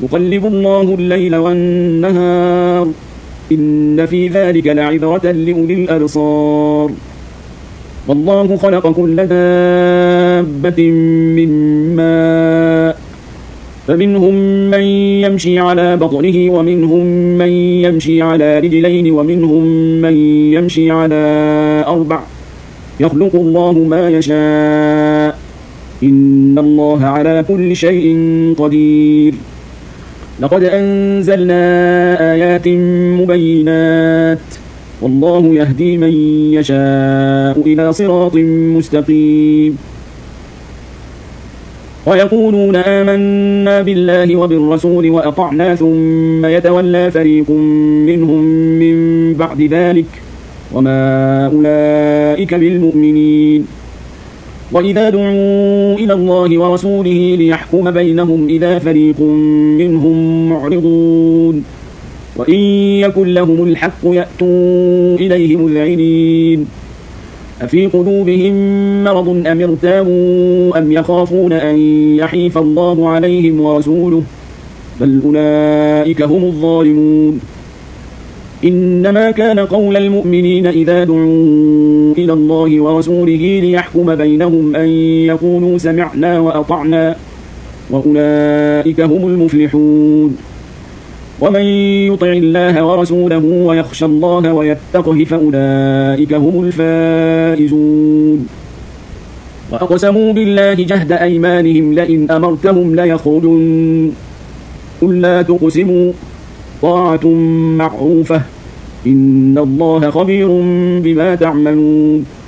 يقلب الله الليل والنهار إن في ذلك لعبرة لأولي الأبصار والله خلق كل دابة من ماء فمنهم من يمشي على بطنه ومنهم من يمشي على رجلين ومنهم من يمشي على 4 يخلق الله ما يشاء إن الله على كل شيء قدير لقد أنزلنا آيات مبينات والله يهدي من يشاء إلى صراط مستقيم ويقولون آمنا بالله وبالرسول وأطعنا ثم يتولى فريق منهم من بعد ذلك وما أولئك بالمؤمنين وإذا دعوا إلى الله ورسوله ليحكم بينهم إذا فريق منهم معرضون وإن يكن لهم الحق يأتوا إليه مذعنين أفي قلوبهم مرض أم ارتابوا أم يخافون أن يحيف الله عليهم ورسوله بل أولئك هم الظالمون إنما كان قول المؤمنين إذا دعوا إلى الله ورسوله ليحكم بينهم أن يقولوا سمعنا وأطعنا وأولئك هم المفلحون ومن يطع الله ورسوله ويخشى الله ويتقه فأولئك هم الفائزون وأقسموا بالله جهد أيمانهم لئن أمرتهم ليخرجن قل لا تقسموا طاعة معروفة إن الله خبير بما تعملون